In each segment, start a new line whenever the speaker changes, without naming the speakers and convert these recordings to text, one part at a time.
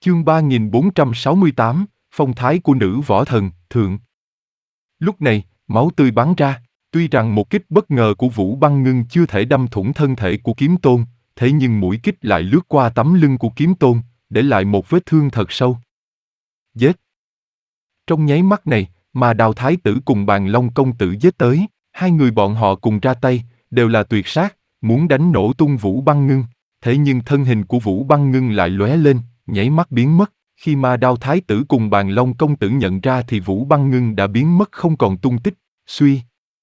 Chương 3468, phong thái của nữ võ thần, thượng. Lúc này, máu tươi bắn ra, tuy rằng một kích bất ngờ của Vũ Băng Ngưng chưa thể đâm thủng thân thể của Kiếm Tôn, thế nhưng mũi kích lại lướt qua tấm lưng của Kiếm Tôn, để lại một vết thương thật sâu. Giết! Trong nháy mắt này, mà Đào Thái Tử cùng Bàn Long Công Tử giết tới, hai người bọn họ cùng ra tay, đều là tuyệt sát, muốn đánh nổ tung Vũ Băng Ngưng. Thế nhưng thân hình của Vũ Băng Ngưng lại lóe lên, nháy mắt biến mất. Khi mà Đao Thái Tử cùng Bàn Long Công Tử nhận ra thì Vũ Băng Ngưng đã biến mất không còn tung tích. Suy.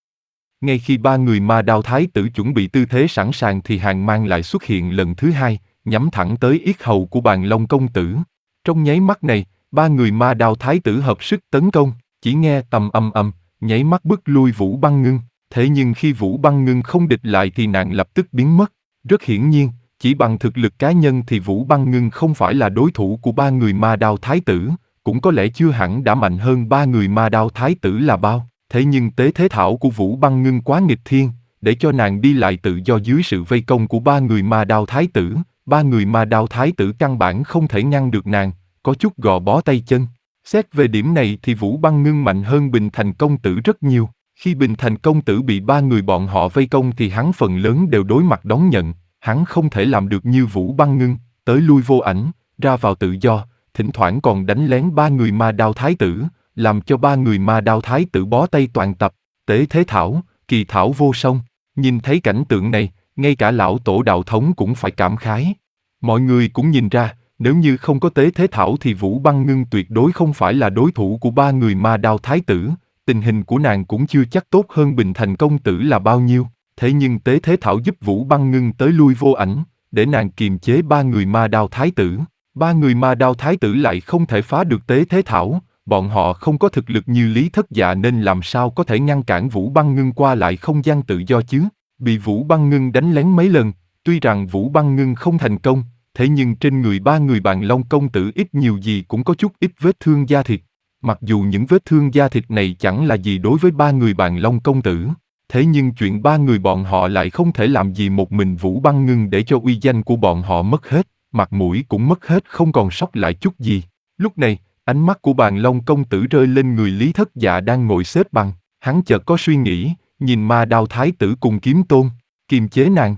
Ngay khi ba người Ma Đao Thái Tử chuẩn bị tư thế sẵn sàng thì hàng mang lại xuất hiện lần thứ hai, nhắm thẳng tới yết hầu của Bàn Long Công Tử. Trong nháy mắt này, ba người Ma Đao Thái Tử hợp sức tấn công, chỉ nghe tầm ầm ầm, nháy mắt bức lui Vũ Băng Ngưng. Thế nhưng khi Vũ Băng Ngưng không địch lại thì nàng lập tức biến mất. Rất hiển nhiên, chỉ bằng thực lực cá nhân thì Vũ Băng Ngưng không phải là đối thủ của ba người Ma Đao Thái Tử, cũng có lẽ chưa hẳn đã mạnh hơn ba người Ma Đao Thái Tử là bao. Thế nhưng tế thế thảo của Vũ Băng Ngưng quá nghịch thiên, để cho nàng đi lại tự do dưới sự vây công của ba người Ma Đao Thái Tử. Ba người Ma Đao Thái Tử căn bản không thể ngăn được nàng, có chút gò bó tay chân. Xét về điểm này thì Vũ Băng Ngưng mạnh hơn Bình Thành Công Tử rất nhiều. Khi Bình Thành Công Tử bị ba người bọn họ vây công thì hắn phần lớn đều đối mặt đón nhận. Hắn không thể làm được như Vũ Băng Ngưng, tới lui vô ảnh, ra vào tự do, thỉnh thoảng còn đánh lén ba người Ma Đao Thái Tử, làm cho ba người Ma Đao Thái Tử bó tay toàn tập. Tế thế thảo, kỳ thảo vô song. Nhìn thấy cảnh tượng này, ngay cả lão tổ đạo thống cũng phải cảm khái. Mọi người cũng nhìn ra, nếu như không có tế thế thảo thì Vũ Băng Ngưng tuyệt đối không phải là đối thủ của ba người Ma Đao Thái Tử. Tình hình của nàng cũng chưa chắc tốt hơn Bình Thành Công Tử là bao nhiêu. Thế nhưng tế thế thảo giúp Vũ Băng Ngưng tới lui vô ảnh, để nàng kiềm chế ba người Ma Đao Thái Tử. Ba người Ma Đao Thái Tử lại không thể phá được tế thế thảo, bọn họ không có thực lực như Lý Thất Dạ nên làm sao có thể ngăn cản Vũ Băng Ngưng qua lại không gian tự do chứ. Bị Vũ Băng Ngưng đánh lén mấy lần, tuy rằng Vũ Băng Ngưng không thành công, thế nhưng trên người ba người Bàn Long Công Tử ít nhiều gì cũng có chút ít vết thương da thịt. Mặc dù những vết thương da thịt này chẳng là gì đối với ba người Bàn Long Công Tử. Thế nhưng chuyện ba người bọn họ lại không thể làm gì một mình Vũ Băng Ngưng để cho uy danh của bọn họ mất hết, mặt mũi cũng mất hết không còn sót lại chút gì. Lúc này, ánh mắt của Bàn Long Công Tử rơi lên người Lý Thất Dạ đang ngồi xếp bằng, hắn chợt có suy nghĩ, nhìn Ma Đao Thái Tử cùng Kiếm Tôn, kiềm chế nàng.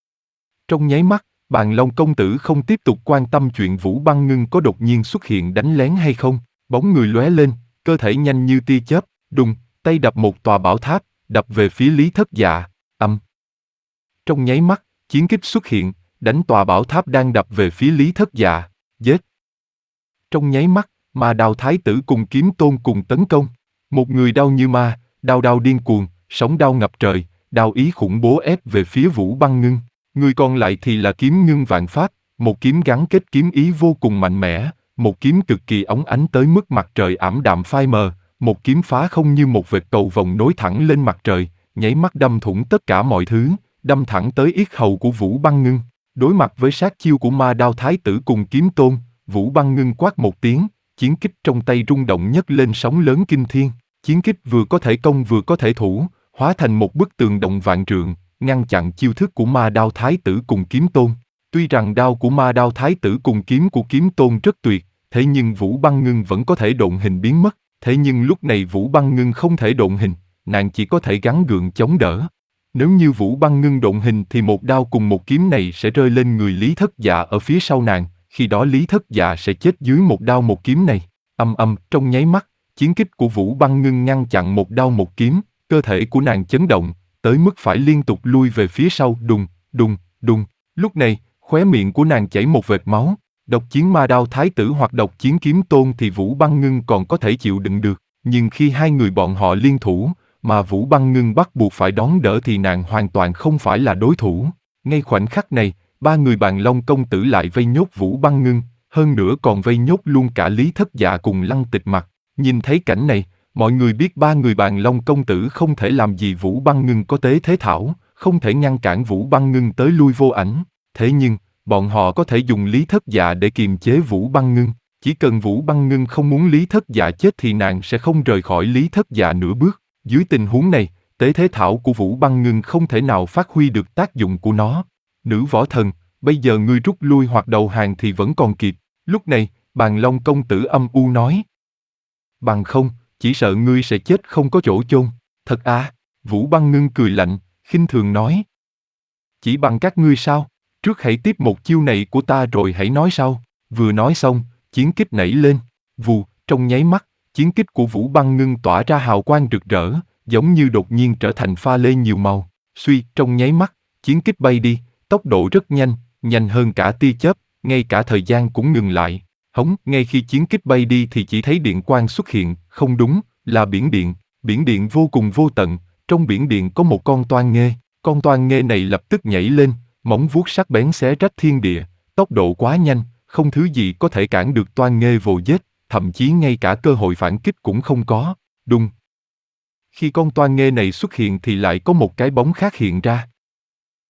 Trong nháy mắt, Bàn Long Công Tử không tiếp tục quan tâm chuyện Vũ Băng Ngưng có đột nhiên xuất hiện đánh lén hay không, bóng người lóe lên, cơ thể nhanh như tia chớp, đùng, tay đập một tòa bảo tháp, đập về phía Lý Thất Dạ, âm. Trong nháy mắt, chiến kích xuất hiện, đánh tòa bảo tháp đang đập về phía Lý Thất Dạ, giết. Trong nháy mắt, Ma Đao Thái Tử cùng Kiếm Tôn cùng tấn công. Một người đao như ma, đao đao điên cuồng, sóng đao ngập trời, đao ý khủng bố ép về phía Vũ Băng Ngưng. Người còn lại thì là kiếm ngưng vạn pháp, một kiếm gắn kết kiếm ý vô cùng mạnh mẽ, một kiếm cực kỳ óng ánh tới mức mặt trời ảm đạm phai mờ. Một kiếm phá không như một vệt cầu vồng nối thẳng lên mặt trời, nháy mắt đâm thủng tất cả mọi thứ, đâm thẳng tới yết hầu của Vũ Băng Ngưng. Đối mặt với sát chiêu của Ma Đao Thái Tử cùng Kiếm Tôn, Vũ Băng Ngưng quát một tiếng, chiến kích trong tay rung động nhấc lên sóng lớn kinh thiên. Chiến kích vừa có thể công vừa có thể thủ, hóa thành một bức tường động vạn trượng, ngăn chặn chiêu thức của Ma Đao Thái Tử cùng Kiếm Tôn. Tuy rằng đao của Ma Đao Thái Tử cùng kiếm của Kiếm Tôn rất tuyệt, thế nhưng Vũ Băng Ngưng vẫn có thể độn hình biến mất. Thế nhưng lúc này Vũ Băng Ngưng không thể độn hình, nàng chỉ có thể gắng gượng chống đỡ. Nếu như Vũ Băng Ngưng độn hình thì một đao cùng một kiếm này sẽ rơi lên người Lý Thất Dạ ở phía sau nàng, khi đó Lý Thất Dạ sẽ chết dưới một đao một kiếm này. Âm âm, trong nháy mắt, chiến kích của Vũ Băng Ngưng ngăn chặn một đao một kiếm, cơ thể của nàng chấn động, tới mức phải liên tục lui về phía sau, đùng, đùng, đùng. Lúc này, khóe miệng của nàng chảy một vệt máu. Độc chiến Ma Đao Thái Tử hoặc độc chiến Kiếm Tôn thì Vũ Băng Ngưng còn có thể chịu đựng được, nhưng khi hai người bọn họ liên thủ, mà Vũ Băng Ngưng bắt buộc phải đón đỡ thì nàng hoàn toàn không phải là đối thủ. Ngay khoảnh khắc này, ba người Bàn Long Công Tử lại vây nhốt Vũ Băng Ngưng, hơn nữa còn vây nhốt luôn cả Lý Thất Dạ cùng Lăng Tịch Mặc. Nhìn thấy cảnh này, mọi người biết ba người Bàn Long Công Tử không thể làm gì Vũ Băng Ngưng có tế thế thảo, không thể ngăn cản Vũ Băng Ngưng tới lui vô ảnh. Thế nhưng, bọn họ có thể dùng Lý Thất Dạ để kiềm chế Vũ Băng Ngưng. Chỉ cần Vũ Băng Ngưng không muốn Lý Thất Dạ chết thì nàng sẽ không rời khỏi Lý Thất Dạ nửa bước. Dưới tình huống này, tế thế thảo của Vũ Băng Ngưng không thể nào phát huy được tác dụng của nó. Nữ võ thần, bây giờ ngươi rút lui hoặc đầu hàng thì vẫn còn kịp. Lúc này, Bàn Long công tử âm u nói. Bằng không, chỉ sợ ngươi sẽ chết không có chỗ chôn. Thật à? Vũ Băng Ngưng cười lạnh, khinh thường nói. Chỉ bằng các ngươi sao? Trước hãy tiếp một chiêu này của ta rồi hãy nói sau. Vừa nói xong, chiến kích nảy lên. Vù, trong nháy mắt, chiến kích của Vũ Băng Ngưng tỏa ra hào quang rực rỡ, giống như đột nhiên trở thành pha lê nhiều màu. Suy, trong nháy mắt, chiến kích bay đi, tốc độ rất nhanh, nhanh hơn cả tia chớp, ngay cả thời gian cũng ngừng lại. Hống, ngay khi chiến kích bay đi thì chỉ thấy điện quang xuất hiện, không đúng, là biển điện. Biển điện vô cùng vô tận, trong biển điện có một con toan nghê. Con toan nghê này lập tức nhảy lên, móng vuốt sắc bén xé rách thiên địa, tốc độ quá nhanh, không thứ gì có thể cản được toan nghê vồ giết, thậm chí ngay cả cơ hội phản kích cũng không có. Đùng. Khi con toan nghê này xuất hiện thì lại có một cái bóng khác hiện ra.